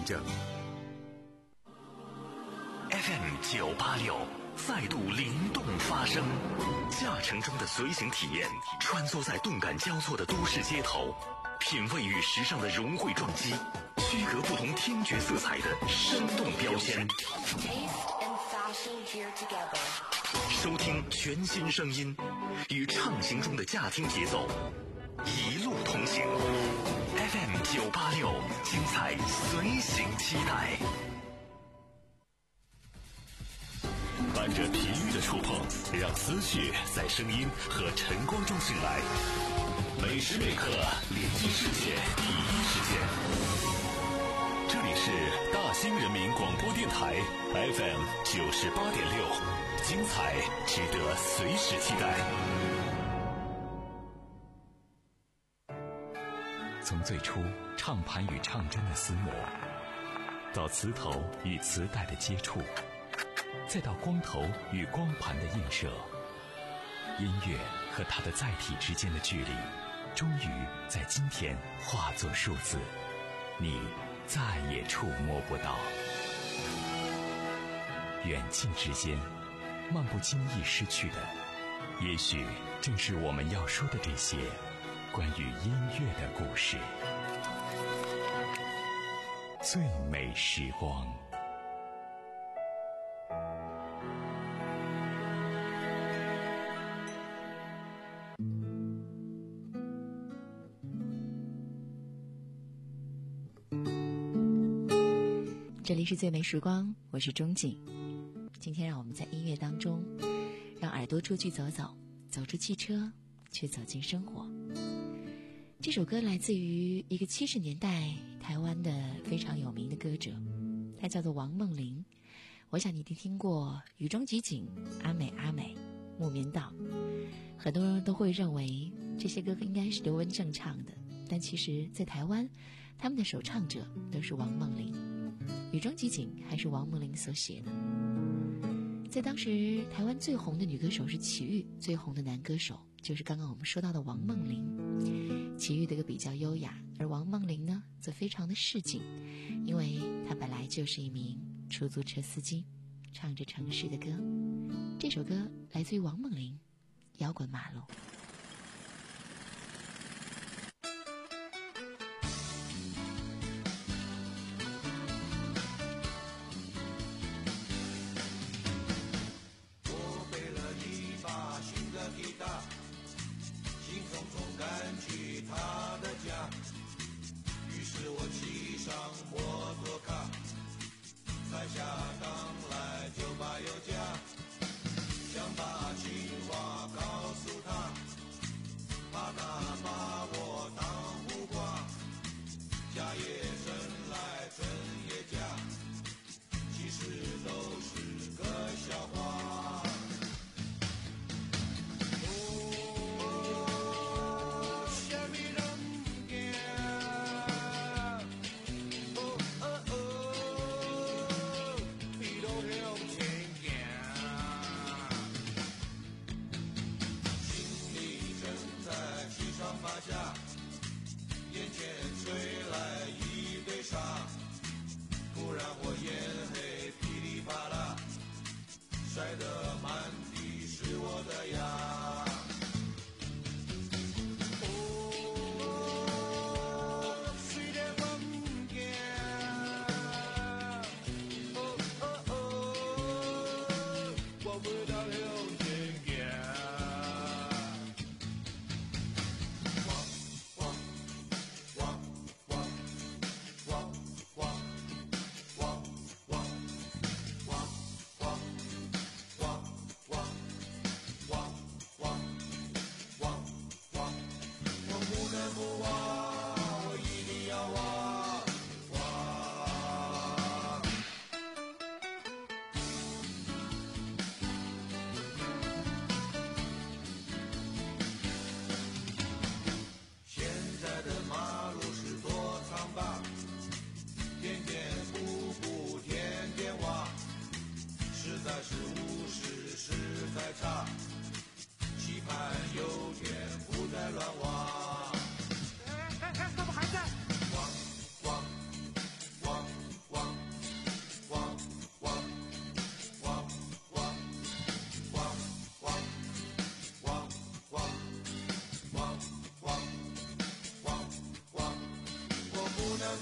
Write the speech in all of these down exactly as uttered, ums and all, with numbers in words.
着。F M 九八六再度灵动发声，驾乘中的随行体验，穿梭在动感交错的都市街头，品味与时尚的融汇撞击，区隔不同听觉色彩的生动标签。收听全新声音，与畅行中的驾听节奏，一路同行。F M 九八六，精彩随行期待。伴着体育的触碰，让思绪在声音和晨光中醒来。每时每刻连接世界第一时间。这里是大兴人民广播电台 F M 九十八点六，精彩值得随时期待。从最初唱盘与唱针的厮磨，到磁头与磁带的接触，再到光头与光盘的映射，音乐和它的载体之间的距离，终于在今天化作数字，你再也触摸不到。远近之间，漫不经意失去的，也许正是我们要说的这些关于音乐的故事。最美时光。 这里是最美时光，我是钟景。今天让我们在音乐当中，让耳朵出去走走，走出汽车，去走进生活。这首歌来自于一个七十年代台湾的非常有名的歌者，他叫做王梦麟。我想你一定听过《雨中即景》、阿美阿美、木棉道，很多人都会认为这些歌应该是刘文正唱的，但其实在台湾他们的首唱者都是王梦麟。雨中即景还是王梦麟所写的。在当时台湾最红的女歌手是齐豫，最红的男歌手就是刚刚我们说到的王梦麟。齐豫的歌比较优雅，而王梦麟呢则非常的市井，因为他本来就是一名出租车司机，唱着城市的歌。这首歌来自于王梦麟，摇滚马路。 兴冲冲赶去他的家，于是我骑上摩托卡，才下档来酒吧有家，想把情话告诉他，怕他把我当胡瓜，假夜真来真也假，其实都是个笑话。眼前吹来一堆沙，突然我眼黑噼里啪啦，摔得满地是我的牙。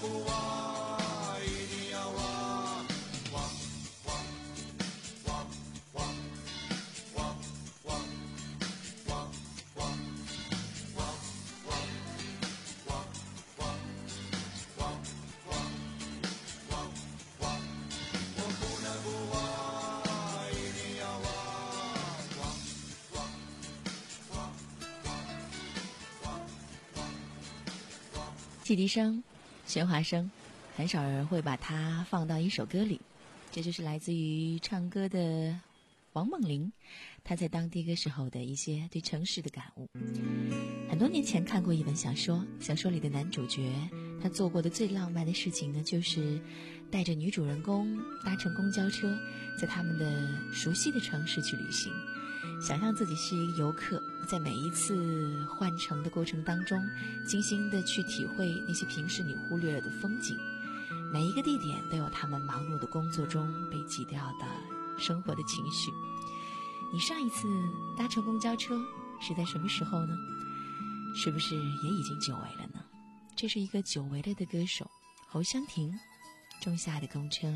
不挖，一定要挖，挖挖挖挖挖挖挖挖挖挖挖挖挖挖挖挖，我不能不挖，一定要挖，挖挖挖挖挖挖。 汽笛声、喧哗声，很少人会把它放到一首歌里。这就是来自于唱歌的王梦玲，她在当的哥时候的一些对城市的感悟。很多年前看过一本小说，小说里的男主角他做过的最浪漫的事情呢，就是带着女主人公搭乘公交车，在他们的熟悉的城市去旅行，想象自己是一个游客，在每一次换乘的过程当中，精心的去体会那些平时你忽略了的风景。每一个地点都有他们忙碌的工作中被挤掉的生活的情绪。你上一次搭乘公交车是在什么时候呢？是不是也已经久违了呢？这是一个久违了的歌手侯湘婷，仲夏的公车。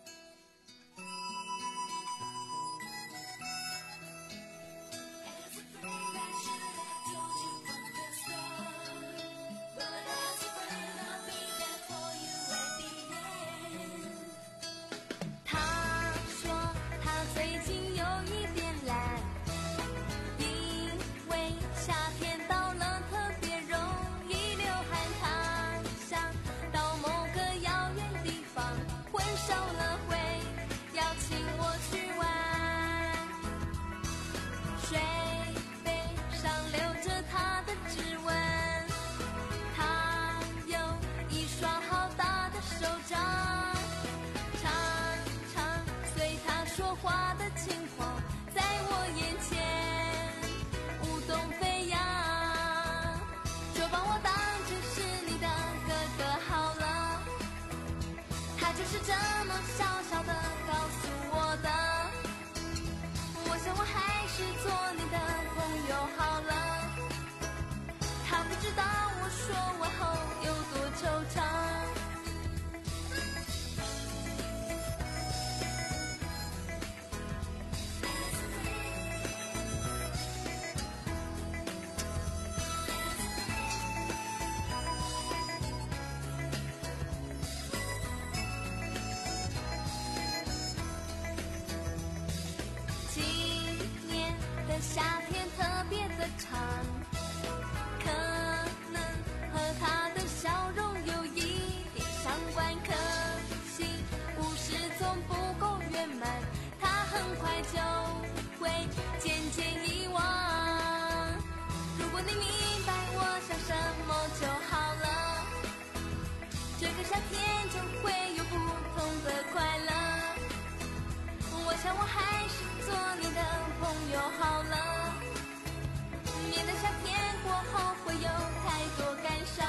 夏天特别的长，可能和他的笑容有一点相关，可惜故事总不够圆满，他很快就会渐渐遗忘。如果你明白我想什么就好了，这个夏天就会有不同的快乐。我想我还是做你的朋友好了，免得夏天过后会有太多感伤。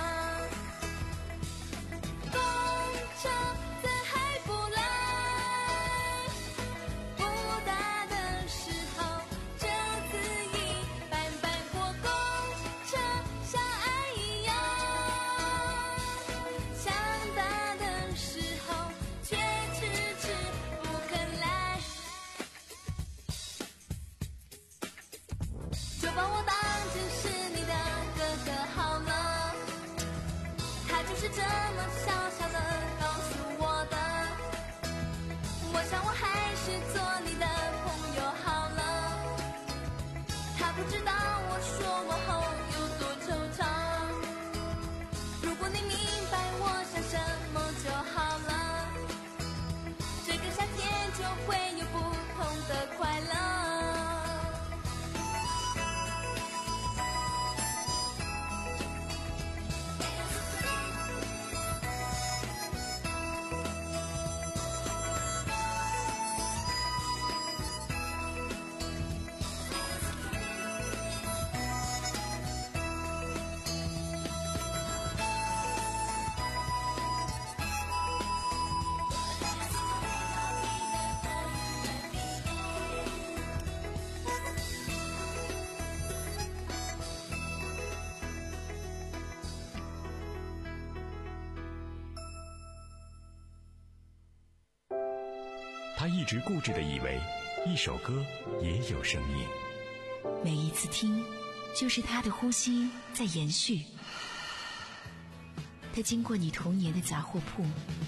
公车怎还不来？不大的时候，这次一般般过公车像爱一样，想大的时候却迟迟不肯来。就把我当成是你的哥哥好了，他就是这么小小的告诉我的。我想我还是做你的朋友好了，他不知道我说我后有多惆怅。如果你明白我想什么就好了，这个夏天就会有不同的快乐。 他一直固执地以为一首歌也有生命， 每一次听就是他的呼吸在延续。他经过你童年的杂货铺，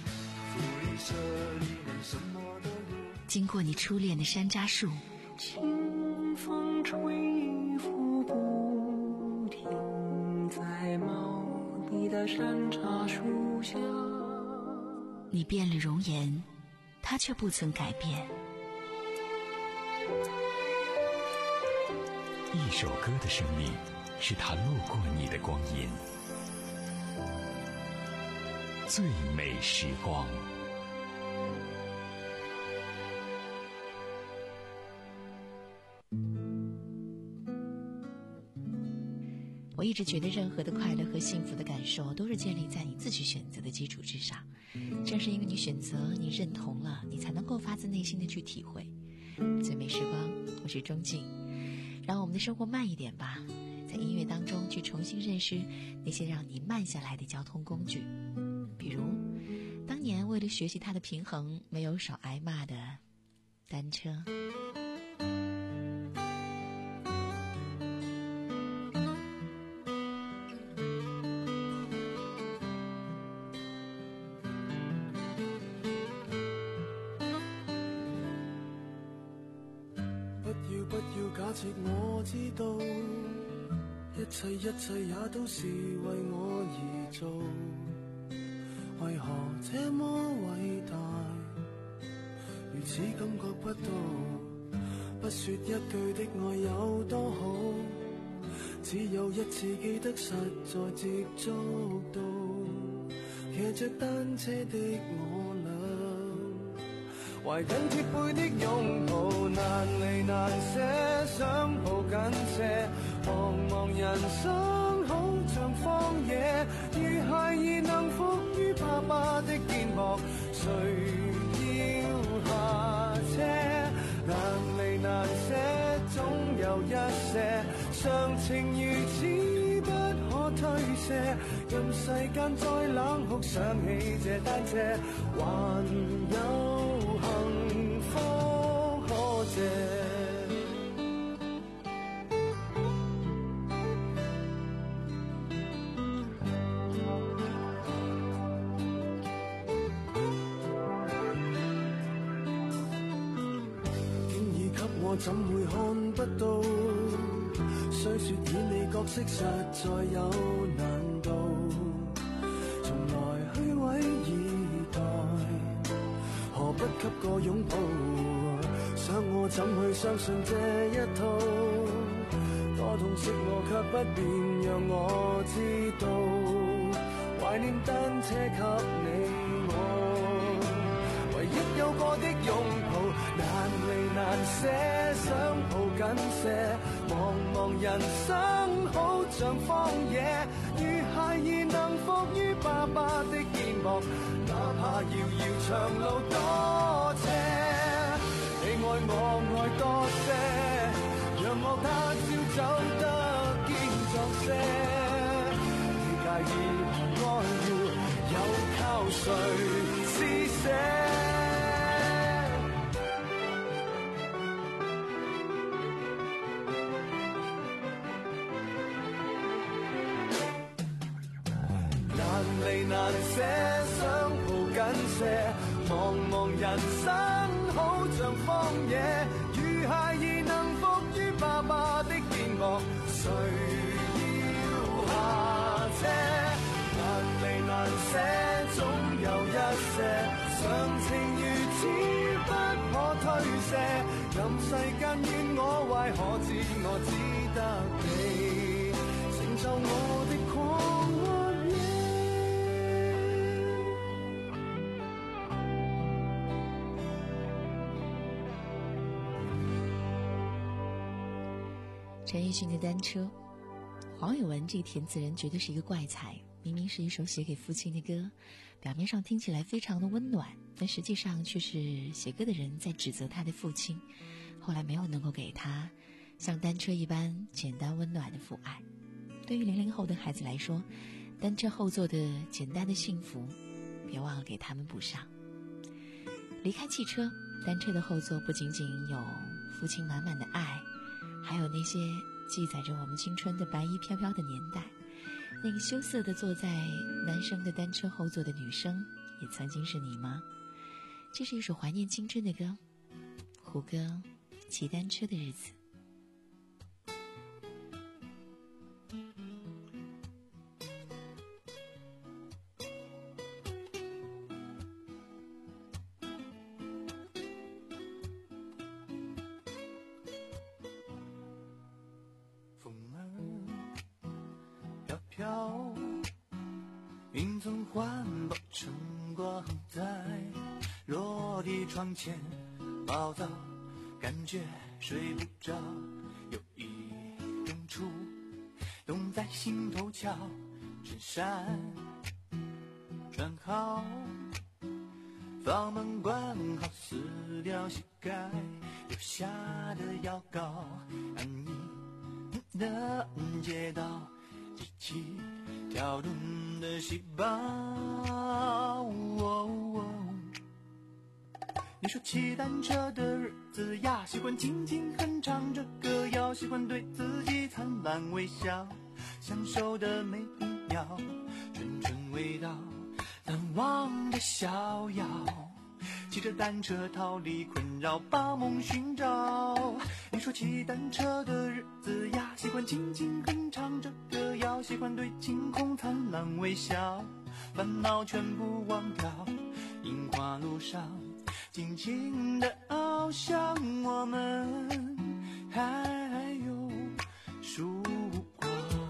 经过你初恋的山楂树， 清风吹拂不停，在茂密的山楂树下。 你变了容颜，他却不曾改变。 一首歌的生命，是他路过你的光阴。最美时光。 我一直觉得任何的快乐和幸福的感受都是建立在你自己选择的基础之上，正是因为你选择，你认同了，你才能够发自内心的去体会。最美时光，我是钟静，让我们的生活慢一点吧，在音乐当中去重新认识那些让你慢下来的交通工具，比如当年为了学习它的平衡没有少挨骂的单车。 我知道一切一切也都是為我而做，為何這麼偉大，如此感覺不到，不說一句的愛有多好，只有一次記得實在接觸到，騎着單車的我懷緊貼背的擁抱，難離難捨，想抱緊些。茫茫人生好像荒野，如孩兒能伏於爸爸的肩膊，誰要下車？難離難捨，總有一些常情如此不可推卸。任世間再冷酷，想起這單車，還有幸福可借。經已給我，怎會看不到？雖說演你角色實在有難度，從來虛偽以待，何不給個擁抱？想我怎去相信這一套？多痛惜我卻不便讓我知道，懷念單車給你我，唯一有過的擁抱，難離難捨，想抱緊些。茫茫人生好像荒野，如孩兒能伏於爸爸的肩膊，哪怕遙遙長路多斜，你愛我愛多些，讓我他朝走得堅壯些。你介意我要有靠誰施捨？難離難捨，想抱緊些。茫茫人生好像荒野，如孩兒能伏於爸爸的肩膊，誰要下車？難離難捨，總有一些常情如此不可推卸。任世間怨我壞，可知我只得你成就我的狂歡夜。 陈奕迅的单车，黄伟文这填词人绝对是一个怪才，明明是一首写给父亲的歌，表面上听起来非常的温暖，但实际上却是写歌的人在指责他的父亲，后来没有能够给他像单车一般简单温暖的父爱。对于零零后的孩子来说，单车后座的简单的幸福，别忘了给他们补上。 离开汽车，单车的后座不仅仅有父亲满满的爱，还有那些记载着我们青春的白衣飘飘的年代。那个羞涩地坐在男生的单车后座的女生，也曾经是你吗？这是一首怀念青春的歌，胡歌骑单车的日子。 风儿飘飘，云层环抱晨光在落地窗前暴躁，感觉睡不着，有一种触动在心头瞧，衬衫穿好，房门关好，撕掉膝盖留下的药膏，安逸的街道，机器跳动的细胞、哦哦、你说骑单车的日子呀，喜欢轻轻哼唱着歌谣，喜欢对自己灿烂微笑，享受的每一秒，纯纯味道，难忘的逍遥，骑着单车逃离困扰，把梦寻找。你说骑单车的日子呀，喜欢轻轻哼唱着歌谣，喜欢对晴空灿烂微笑，烦恼全部忘掉，樱花路上尽情的翱翔，我们还有曙光。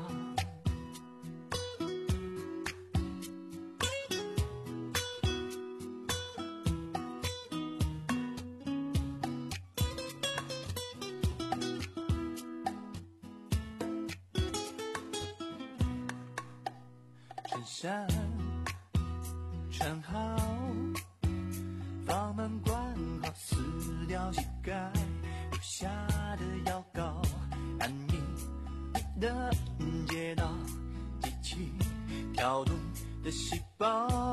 衬衫穿好，房门关好，撕掉膝盖留下的药膏，安逸的街道，机器跳动的细胞、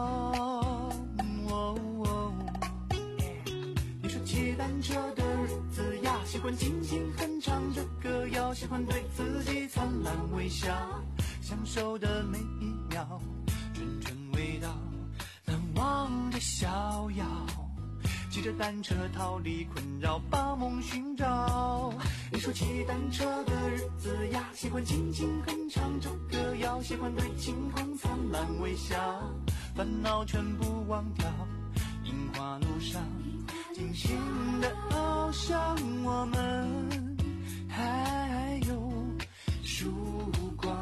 哦哦、你说骑单车的日子呀，喜欢轻轻哼唱着歌谣，喜欢对自己灿烂微笑，享受的每一秒，纯纯味道，难忘的逍遥，骑着单车逃离困扰，把梦寻找。你说骑单车的日子呀，喜欢轻轻哼唱着歌谣，喜欢对晴空灿烂微笑，烦恼全部忘掉，樱花路上尽情的翱翔，我们还有曙光。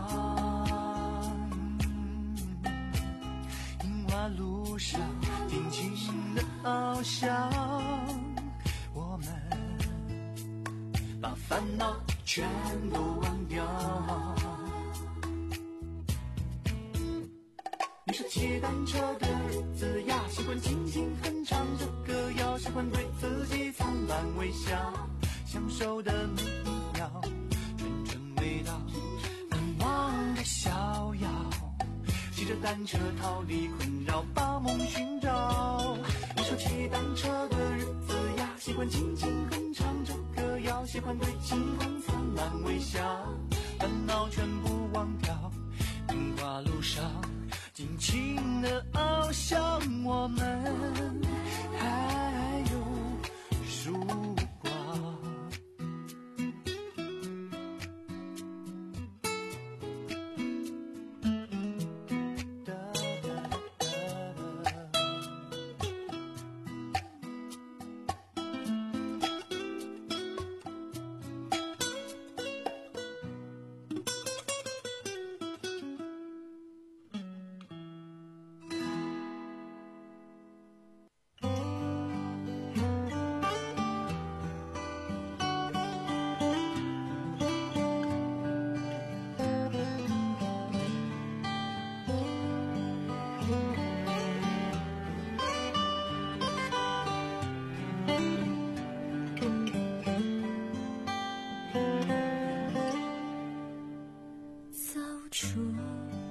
樱花路上尽情的翱翔，我们把烦恼全都忘掉。你说骑单车的日子呀，喜欢轻轻哼唱着歌谣，喜欢对自己灿烂微笑，享受的每一秒，纯纯味道，难忘的逍遥，骑着单车逃离困扰，把梦寻找。你说骑单车的日子呀，喜欢轻轻哼唱着歌谣，喜欢对晴空灿烂微笑，烦恼全部忘掉，樱花路上尽情的翱翔，我们还有曙光。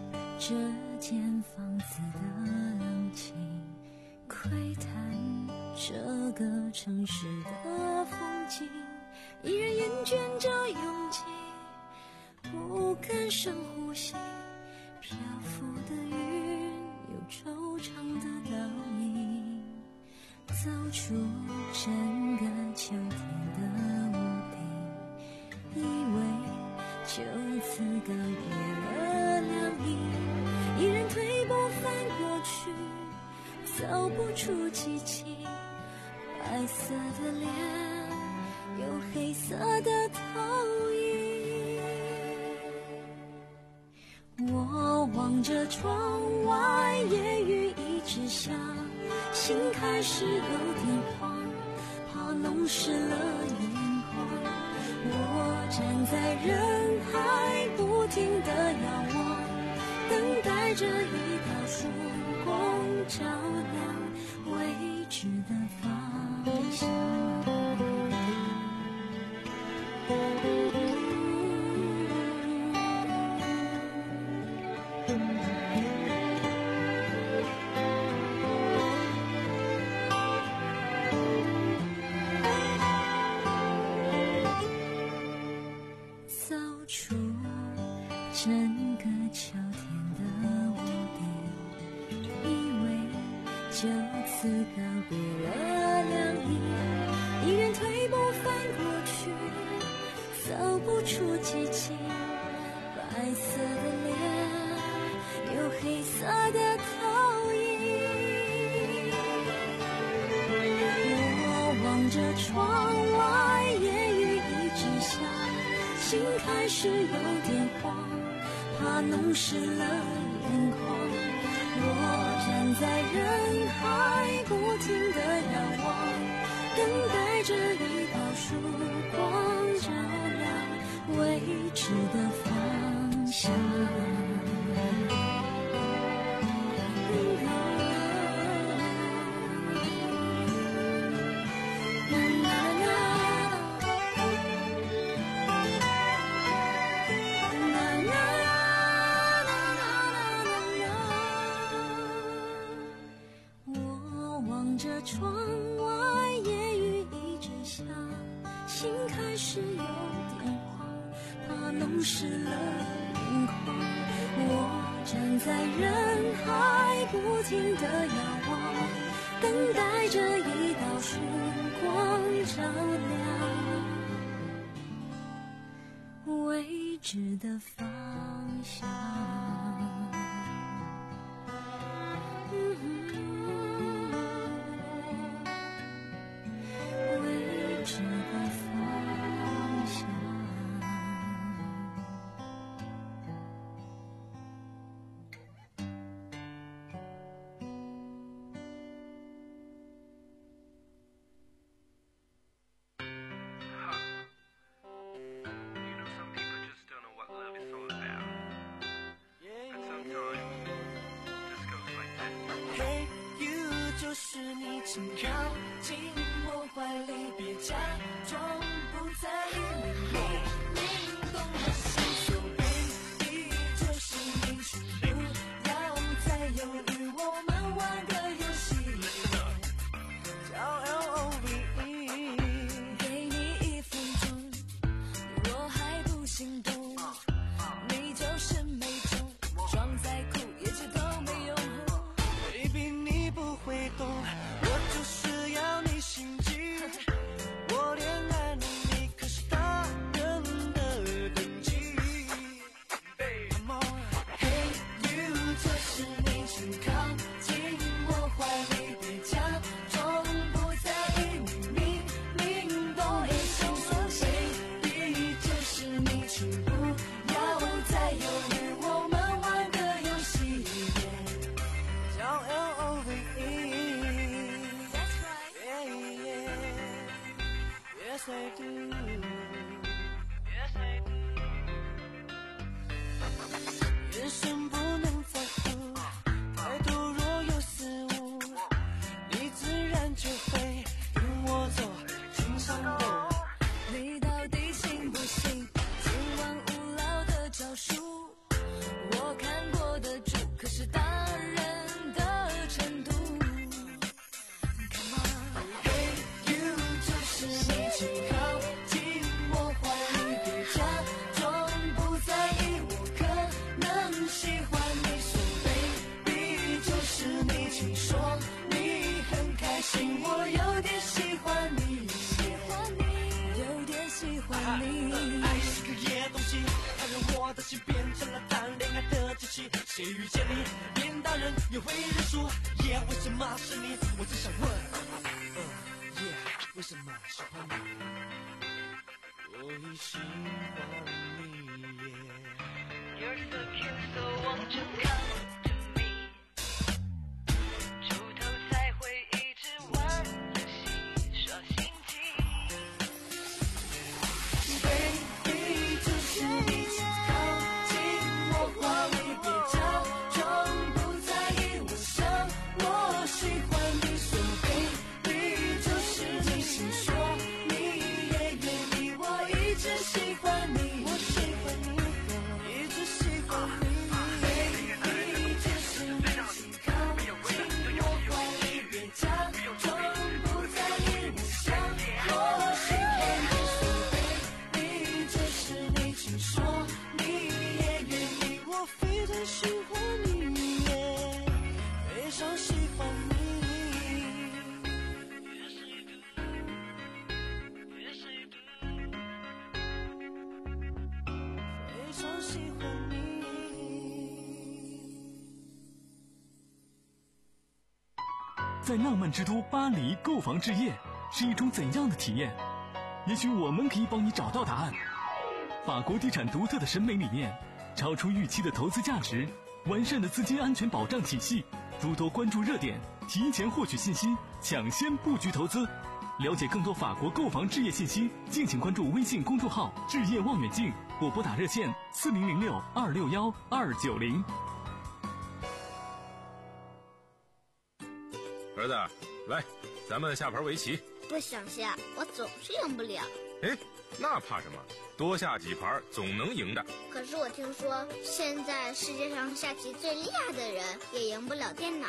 这间房子的冷清，窥探这个城市的风景，依然厌倦着拥挤，不敢深呼吸。漂浮的云有惆怅的倒影，走出整个秋天的屋顶，以为就此告别了凉意，依然退步翻过去，走不出激情。白色的脸有黑色的投影，我望着窗外，夜雨一直下，心开始有点慌，怕弄湿了眼眶。我站在人海，不停地遥望，等待着一道曙光照亮未知的方向。走出整个秋天的屋顶，以为就此告别了凉意，依然退步翻过去，走不出激情。白色的脸有黑色的投影，我望着窗外，夜雨一直下，心开始有点慌，怕弄湿了眼眶。我站在人海，不停地遥望，等待着一道曙光照亮未知的方向。窗外夜雨一直下，心开始有点慌，怕弄湿了眼眶。我站在人海，不停地遥望，等待着一道曙光照亮未知的方向。 就是你，请靠近我怀里，别假装不在意，明明懂我心，So baby， 就是你，请不要再犹豫，我们玩个游戏，叫 L O V E， 给你一分钟，我还不心动，你就是没中，装在酷也知都没用。Baby， 你不会懂，我就是要你心悸，我恋爱脑喜欢你。 You're so cute, so won't you come to me？ 出头才会一直玩游戏，耍心机。 Baby， 就是你，请靠近我，话你别假装不在意，我想我喜欢你。So baby， 就是你，请说你也愿意，我一直喜欢你，我喜欢你。一直喜欢你 ，Baby， 就是你，请靠近我，话你别假装不在意，我想我喜欢你。So baby， 就是你，请说你也愿意，我非常喜欢你，非常喜欢你。非常喜欢你。 在浪漫之都巴黎购房置业是一种怎样的体验？也许我们可以帮你找到答案。法国地产独特的审美理念，超出预期的投资价值，完善的资金安全保障体系，诸多关注热点，提前获取信息，抢先布局投资。了解更多法国购房置业信息，敬请关注微信公众号“置业望远镜”或拨打热线四零零六二六幺二九零。 儿子，来，咱们下盘围棋。 不想下，我总是赢不了。 哎，那怕什么？多下几盘总能赢的。 可是我听说，现在世界上下棋最厉害的人也赢不了电脑。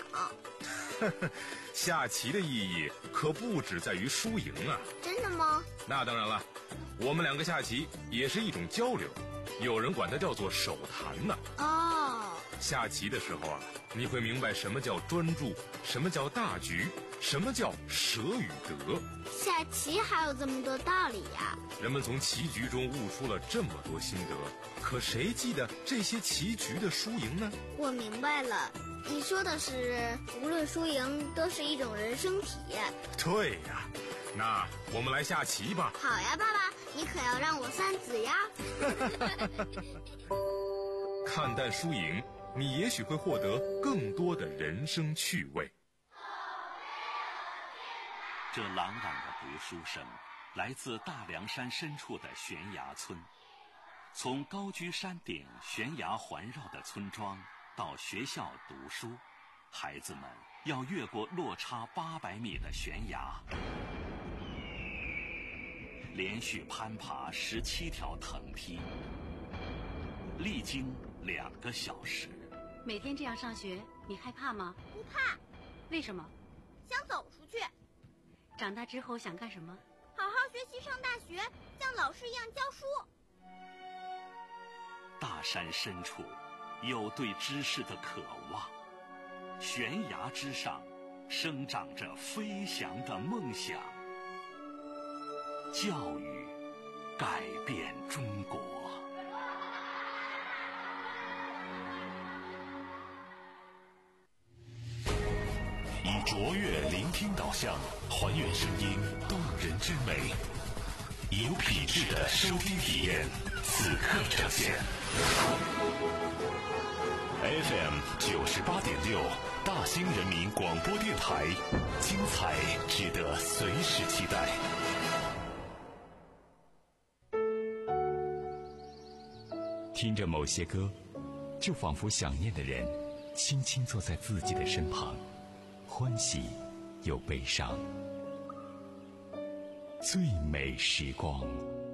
下棋的意义可不只在于输赢啊！ 真的吗？ 那当然了，我们两个下棋也是一种交流，有人管它叫做手谈呢。 哦， 下棋的时候啊，你会明白什么叫专注，什么叫大局，什么叫舍与得。 下棋还有这么多道理呀！ 人们从棋局中悟出了这么多心得，可谁记得这些棋局的输赢呢？ 我明白了，你说的是无论输赢都是一种人生体验。 对呀，那我们来下棋吧。 好呀，爸爸，你可要让我三子呀。 看淡输赢，你也许会获得更多的人生趣味。 这朗朗的读书声来自大凉山深处的悬崖村。从高居山顶悬崖环绕的村庄到学校读书，孩子们要越过落差八百米的悬崖，连续攀爬十七条藤梯，历经两个小时。 每天这样上学，你害怕吗？ 不怕。 为什么？ 想走出去。 长大之后想干什么？ 好好学习，上大学，像老师一样教书。 大山深处有对知识的渴望，悬崖之上生长着飞翔的梦想。教育改变中国。 以卓越聆听导向，还原声音动人之美，以有品质的收听体验，此刻呈现。F M 九十八点六，大兴人民广播电台，精彩值得随时期待。听着某些歌，就仿佛想念的人轻轻坐在自己的身旁，欢喜又悲伤。最美时光。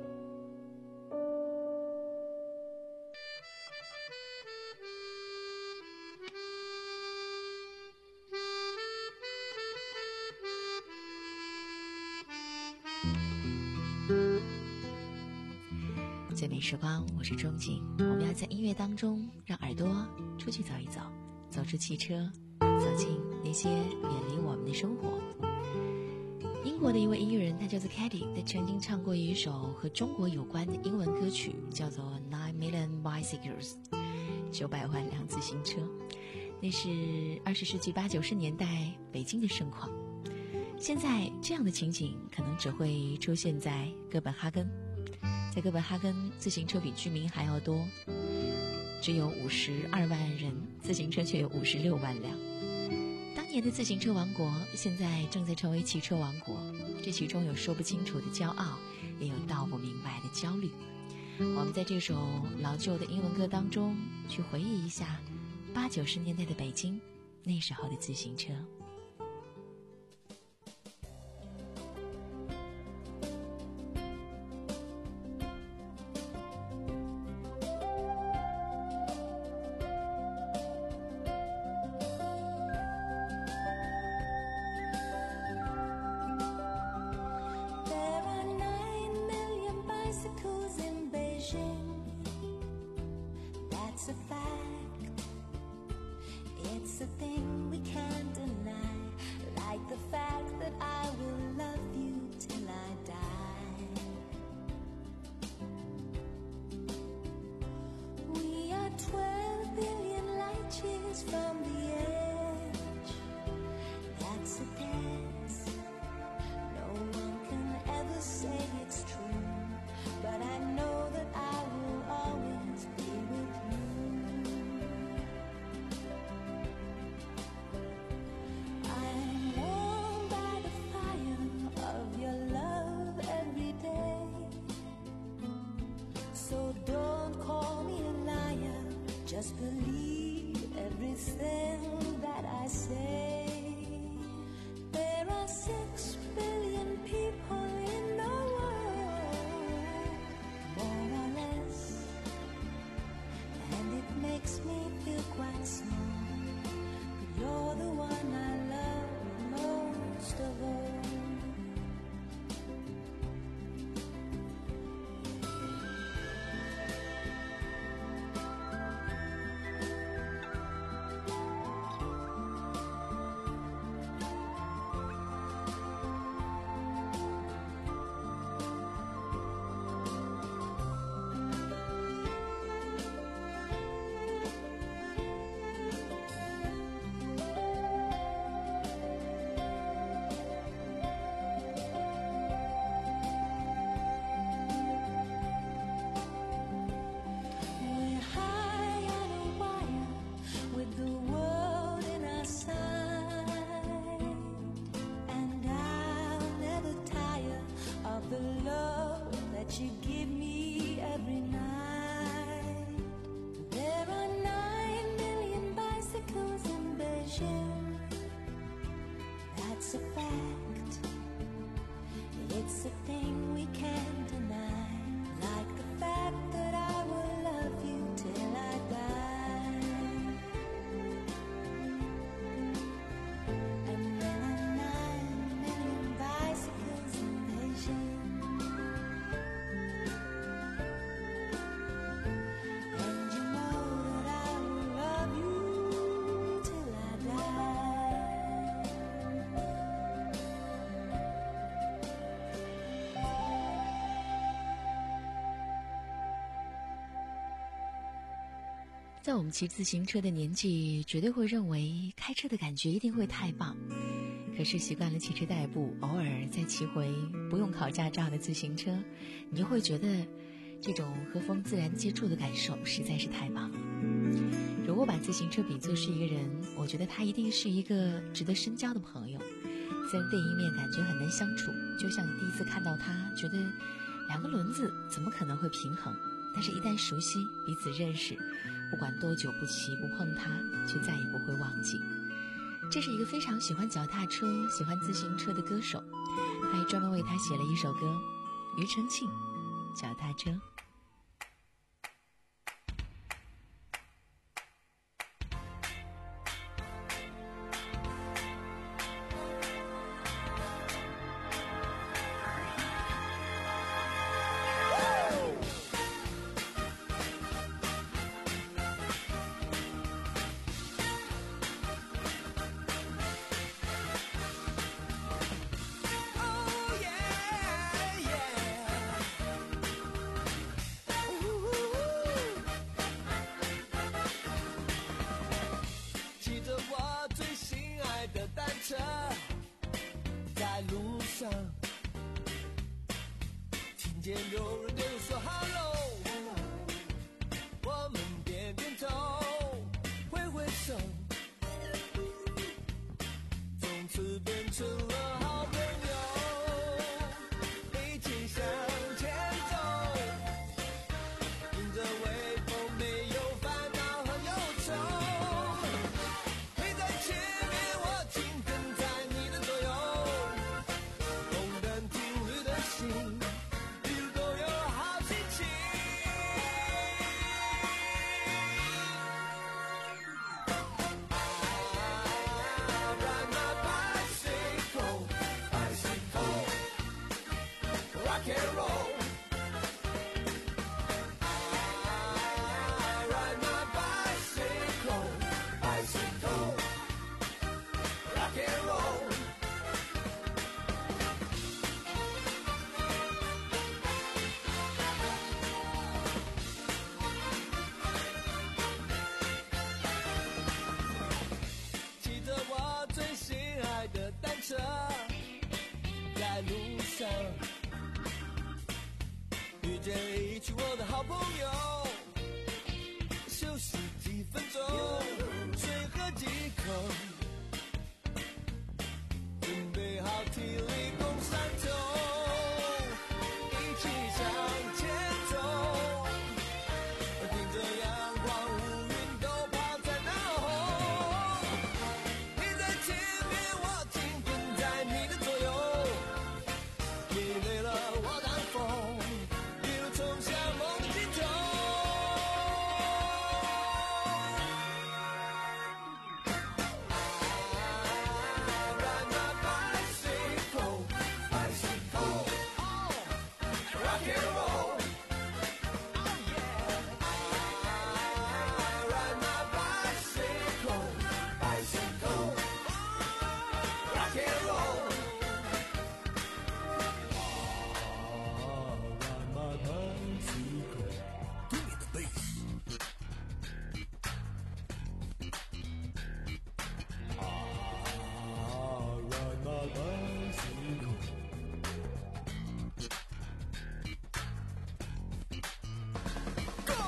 最美时光，我是钟景。我们要在音乐当中让耳朵出去走一走，走出汽车，走进那些远离我们的生活。英国的一位音乐人，他叫做 Katy， 他曾经唱过一首和中国有关的英文歌曲，叫做 Nine Million Bicycles， 九百万辆自行车。那是二十世纪八九十年代北京的盛况。现在这样的情景可能只会出现在哥本哈根。 在哥本哈根，自行车比居民还要多，只有五十二万人，自行车却有五十六万辆。当年的自行车王国，现在正在成为汽车王国，这其中有说不清楚的骄傲，也有道不明白的焦虑。我们在这首老旧的英文歌当中，去回忆一下八九十年代的北京，那时候的自行车。 Just believe everything that I say. There are six billion people in the world, more or less, and it makes me feel quite small. But you're the one I love most of all. You give me every night. There are nine million bicycles in Beijing. That's a fact. It's a thing we can't deny. Like the fact that I will love you till I die. And there are nine million bicycles in Beijing. 在我们骑自行车的年纪，绝对会认为开车的感觉一定会太棒。可是习惯了汽车代步，偶尔再骑回不用考驾照的自行车，你就会觉得这种和风自然接触的感受实在是太棒了。如果把自行车比作是一个人，我觉得他一定是一个值得深交的朋友。虽然对一面感觉很难相处，就像你第一次看到他，觉得两个轮子怎么可能会平衡，但是一旦熟悉，彼此认识，不管多久不骑不碰它，却再也不会忘记。这是一个非常喜欢脚踏车、喜欢自行车的歌手，他还专门为他写了一首歌，庾澄庆，脚踏车。 在路上听见有人对我说 hello， 我们点点头，挥挥手，从此变成了好朋友，一起向前走，迎着微风，没有烦恼和忧愁。你在前面，我紧跟在你的左右，红灯停绿的心，一路都有好心情。Ride my bicycle, bicycle, rock and roll. Ride my bicycle, bicycle, rock and roll. 骑着我最心爱的单车，在路上遇见一群我的好朋友，休息几分钟，水喝几口，准备好体力攻山头，一起向前走，盯着阳光，乌云都抛在脑后。你在前面，我紧跟在你的左右，你累了我挡风，一路冲向梦的尽头。Ride my bicycle, bicycle, rock and roll. Ride my bicycle, bicycle, rock and roll. Ride my bicycle. Give me the bass. Ride my bicycle. Go!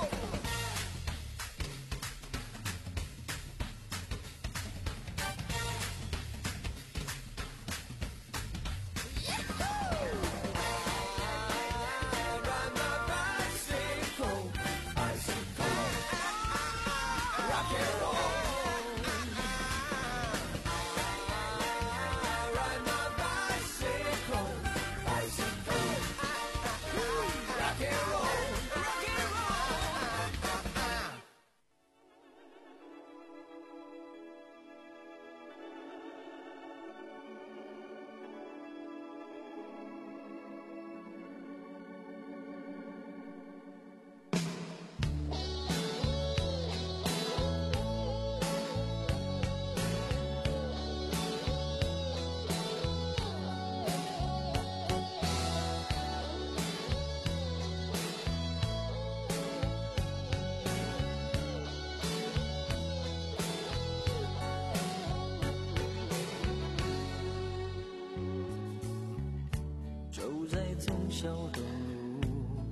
走在忠孝东路，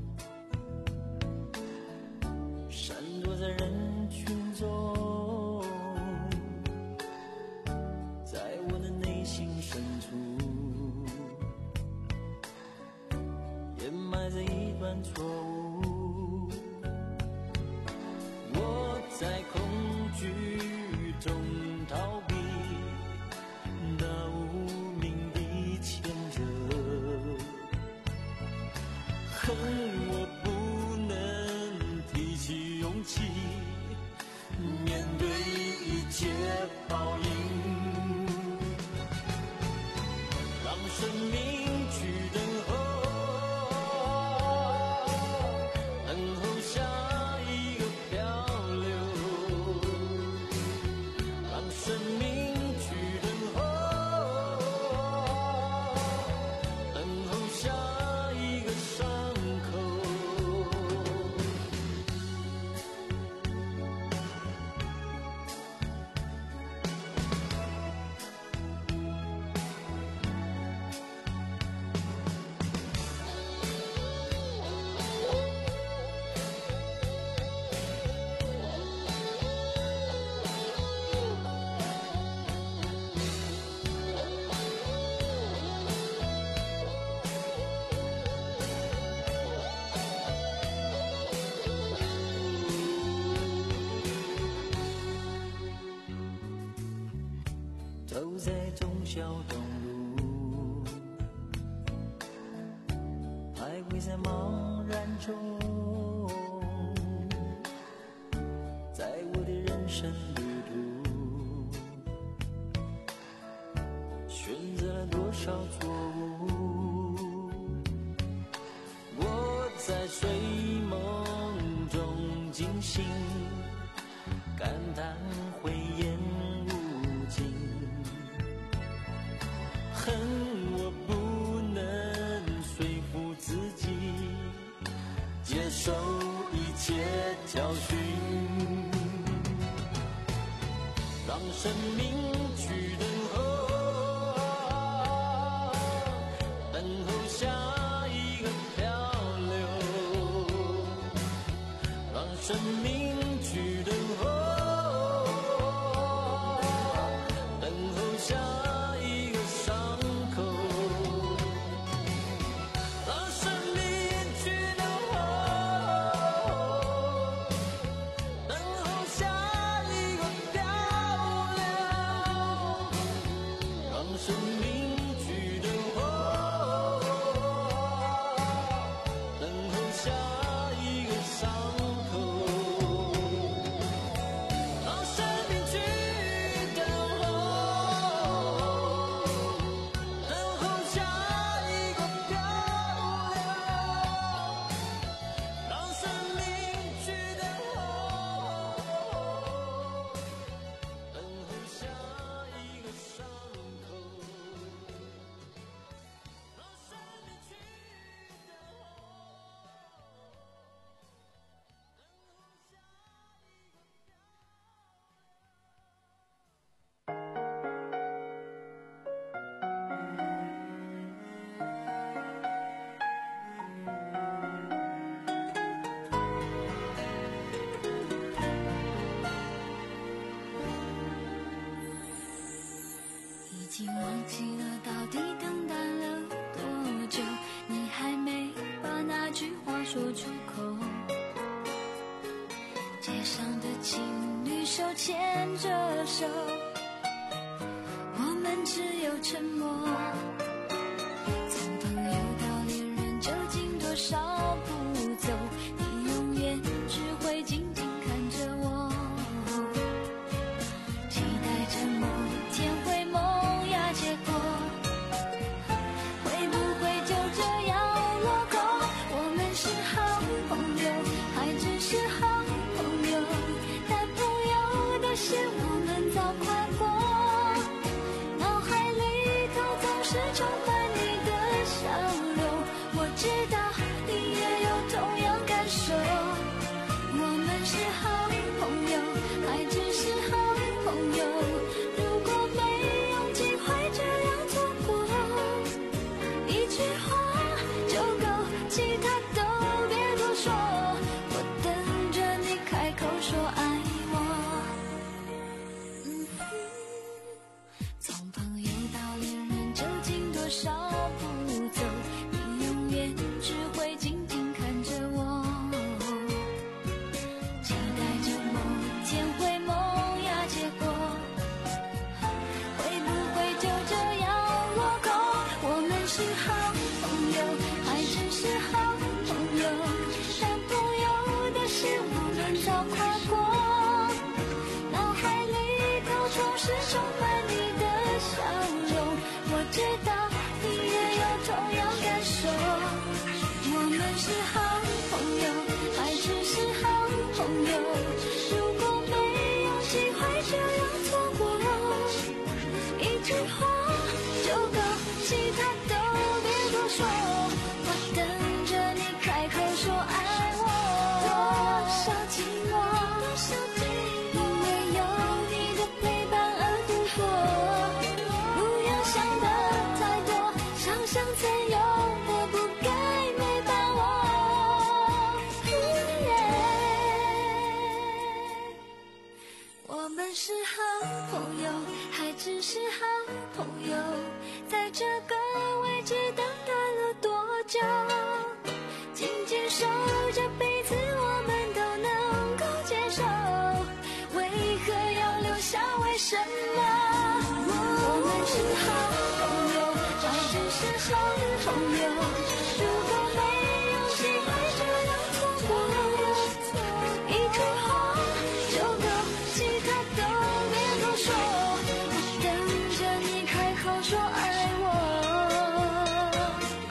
闪躲在人群中，在我的内心深处，掩埋着一段错误。我在恐惧中逃避那无名的牵着，恨我不能提起勇气面对一切报应，让生命去等候，等候下一个漂流，让生命去等候，等候下一个伤口。 小东路，徘徊在茫然中，在我的人生旅途，选择了多少错误。我在睡梦中惊醒，感叹慧眼无尽，恨我不能说服自己接受一切教训，让生命去等候，等候下一个漂流，让生命去等候，等候下一个伤口，让生命去等候，等候下一个漂流，让生命去等候，等候下一个伤口，让生命去等候，等候下一个漂流，让生命去等候，等候下一个伤口，让生命去等已经忘记了到底等待了多久，你还没把那句话说出口。街上的情侣手牵着手，我们只有沉默。从朋友到恋人，究竟多少步走？你永远只会静静看着我，期待着某天会萌芽结果，会不会就这样落空？我们是好朋友，还只是好朋友，但朋友的线我们早跨过，脑海里头总是充满你的笑容，我知道你也有同样感受。我们是好朋友，还只是好朋友，如果没有机会这样错过，一句话就够，其他都别多说，我等着你开口说爱我。嗯哼，从朋友到恋人，究竟多少步走？你永远只会静静看着我，期待着某天会萌芽结果，会不会就这样落空？我们是好朋友，还只是好朋友，但朋友的线我们早跨过，脑海里头总是充满你的笑容，我知道你也有同样感受。我们是好朋友，还只是好朋友，如果没有机会这样错过，一句话就够，其他都别多说，我等着你开口说爱我。多少寂寞，因为有你的陪伴而度过，不要想得太多，想想才有，我不该没把握。我们是好朋友，还只是好朋友，在这个位置等待了多久？紧紧守着彼此，我们都能够接受，为何要留下？为什么？我们是好时候，朋友，如果没有机会这样错过，一句话，就个其他都别多说，我等着你开口说爱我，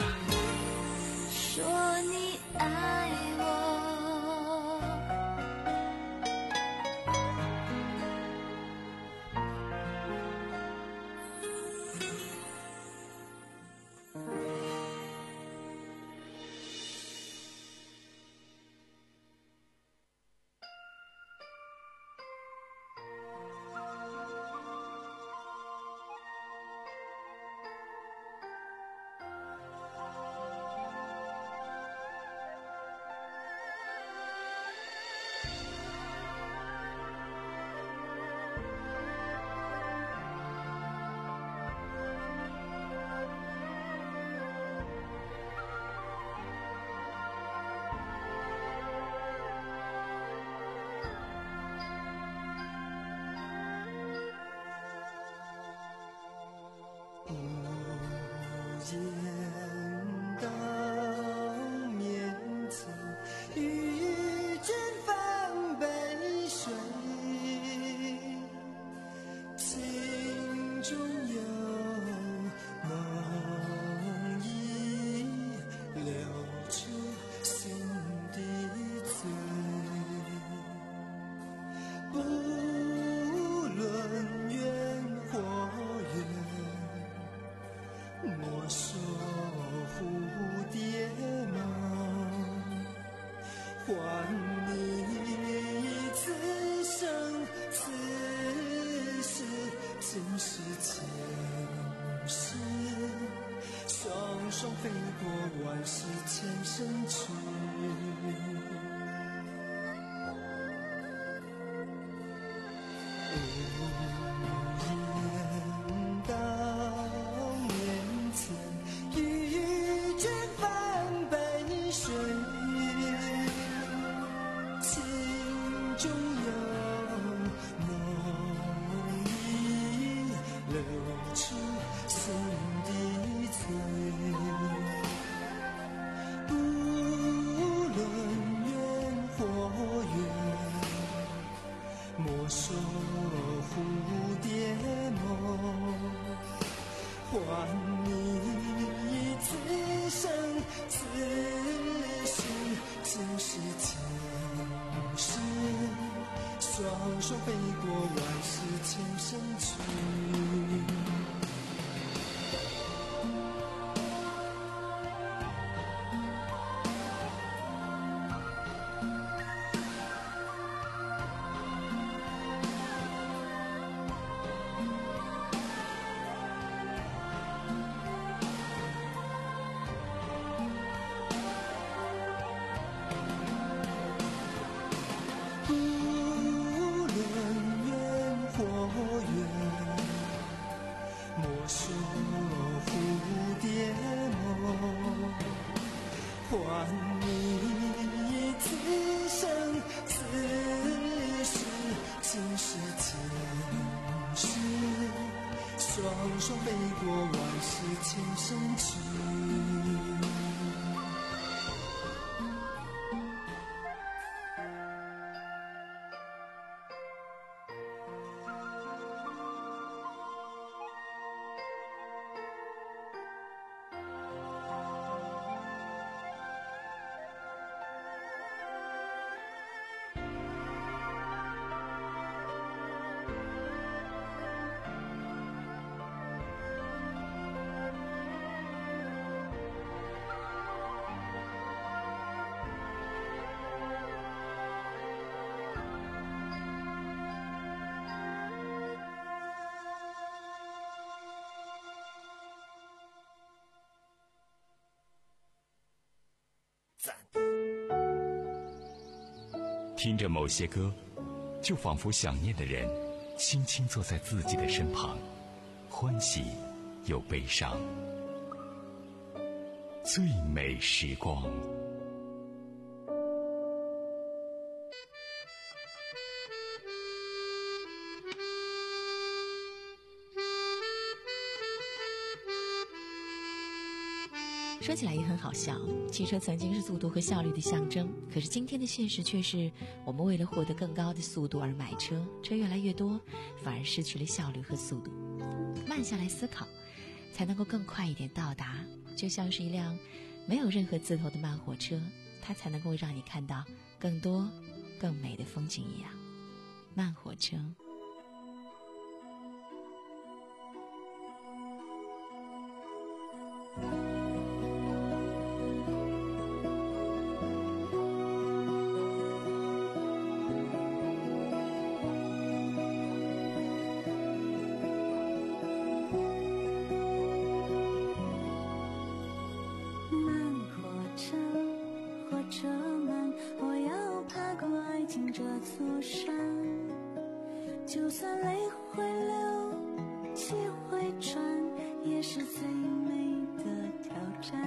说你爱我。 见到面前遇见翻杯水，心中有梦已流出心的醉，不论远或远，莫说蝴蝶梦，还你一次生，此世今世前世，双双飞过万世千生去。莫说蝴蝶梦，还你一次生，此世今世前世，双双飞过万世千生去。还你一次生，此世今世前世，双双飞过万世千生去。 听着某些歌，就仿佛想念的人轻轻坐在自己的身旁，欢喜又悲伤。最美时光。 说起来也很好笑，汽车曾经是速度和效率的象征，可是今天的现实却是我们为了获得更高的速度而买车，车越来越多，反而失去了效率和速度。慢下来思考，才能够更快一点到达，就像是一辆没有任何字头的慢火车，它才能够让你看到更多更美的风景一样。慢火车。 就算泪会流，气会喘，也是最美的挑战。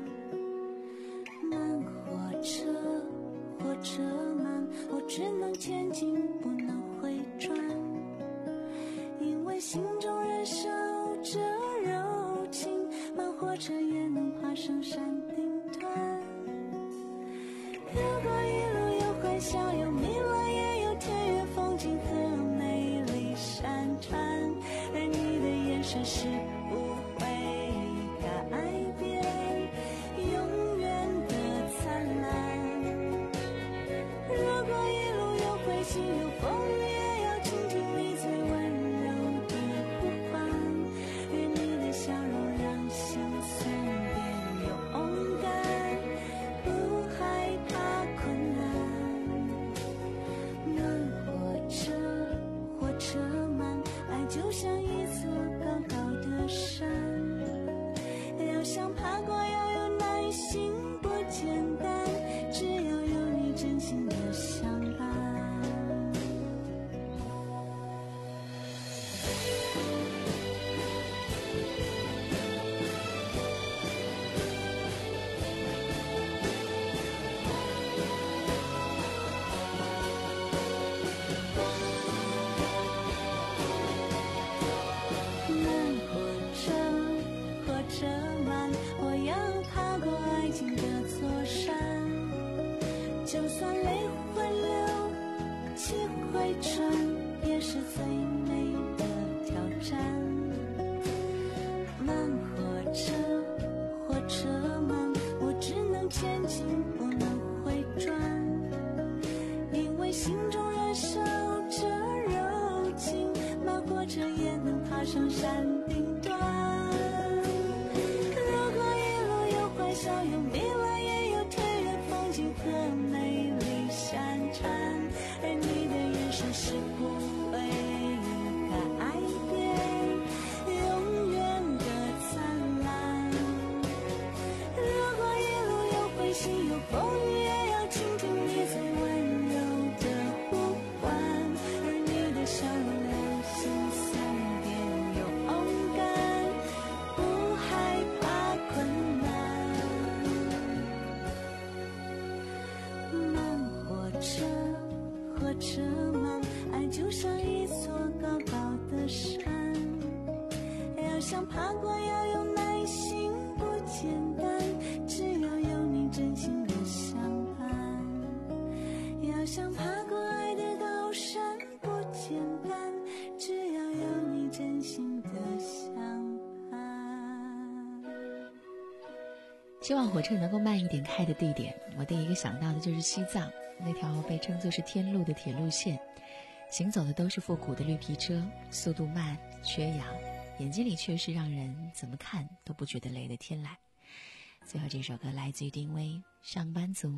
慢火车，火车慢，我只能前进，不能回转，因为心中燃烧着柔情，慢火车也能爬上山顶端。如果一路有欢笑，有迷乱，也有田园风景和美丽山川，而你的眼神是不会改变，永远的灿烂。如果一路有灰心有风雨，也要倾听你最温柔的呼唤，愿你的笑容让心酸变勇敢，不害怕困难。慢火车，火车慢，爱就像一座高高的山，要想爬过要有耐心，不简单，只要有你真心的相伴。慢火车，火车慢，我要踏过爱情的座山，就算泪会流，气会喘，也是最美的挑战。慢火车，火车慢，我只能前进，不能回转，因为心中燃烧着柔情，慢火车也能爬上山顶端。如果一路有欢笑，有迷乱，也有田园风景和美丽山川，而你的眼神是不会改变，永远的灿烂。如果一路有灰心有风雨，也要倾听你最温柔的呼唤，而你的笑容让心酸变勇敢，不害怕困难。慢火车，火车慢，爱就像一座高高的山，要想爬过要有耐心，不简单，只要有你真心的相伴。要想爬过爱的高山，不简单，只要有你真心的相伴。 希望火车能够慢一点开的地点，我第一个想到的就是西藏那条被称作是天路的铁路线，行走的都是复古的绿皮车，速度慢，缺氧，眼睛里却是让人怎么看都不觉得累的天籁。最后这首歌来自于丁薇，上班族。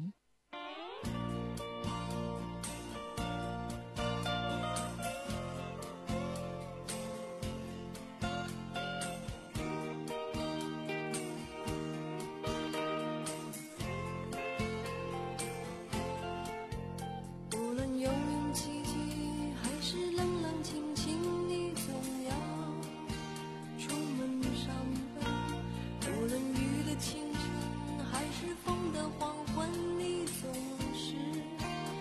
无论拥拥挤挤还是冷冷清清，你总要出门上班。无论雨的清晨还是风的黄昏，你总是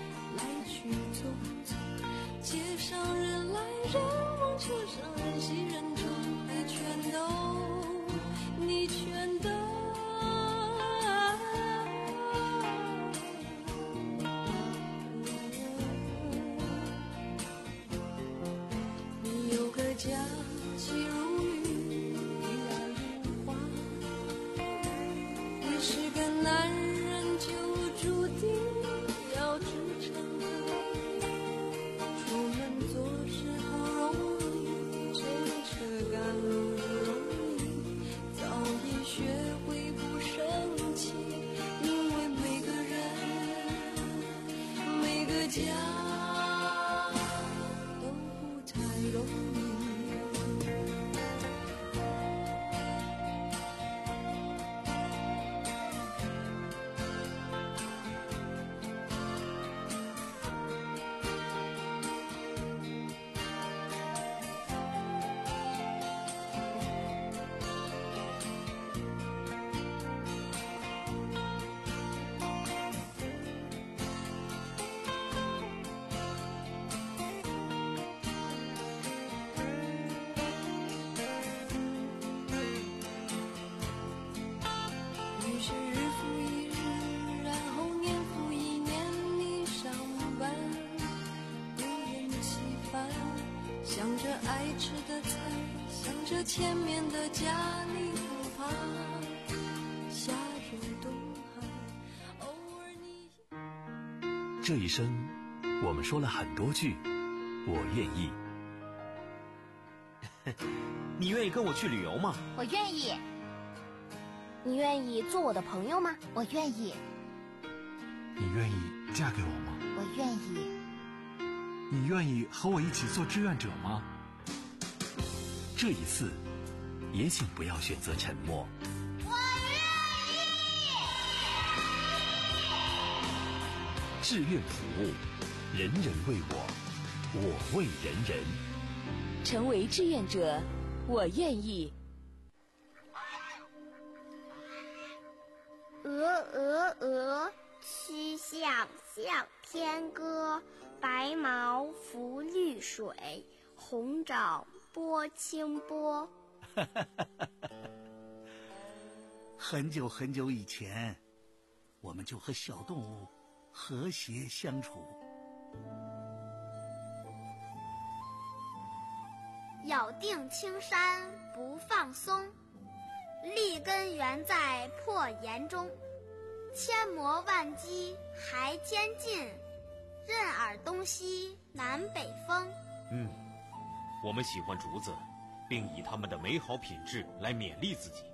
家都不太容易。于是日复一日，然后年复一年，你上班不厌其烦，想着爱吃的菜，想着前面的家，你不怕夏日冬寒，偶尔你。 这一生，我们说了很多句我愿意。 你愿意跟我去旅游吗？ 我愿意。你愿意做我的朋友吗？我愿意。 你愿意嫁给我吗？ 我愿意。 你愿意和我一起做志愿者吗？ 这一次，也请不要选择沉默。 我愿意。 志愿服务，人人为我，我为人人。 成为志愿者，我愿意。 鹅鹅鹅，曲项向天歌。白毛浮绿水，红掌拨清波。 很久很久以前，我们就和小动物和谐相处。 咬定青山不放松，立根原在破岩中。千磨万击还坚劲，任尔东西南北风。 嗯，我们喜欢竹子，并以它们的美好品质来勉励自己。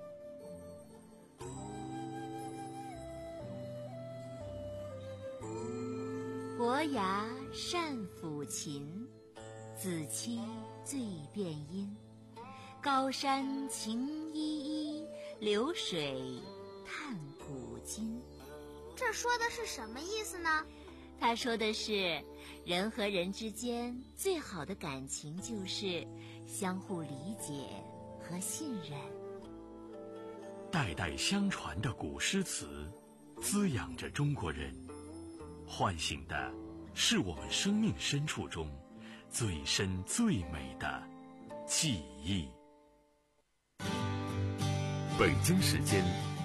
伯牙善抚琴，子期最辨音。高山晴依依，流水叹古今。 这说的是什么意思呢？ 他说的是，人和人之间最好的感情就是相互理解和信任。 代代相传的古诗词，滋养着中国人，唤醒的是我们生命深处中最深最美的记忆。 北京时间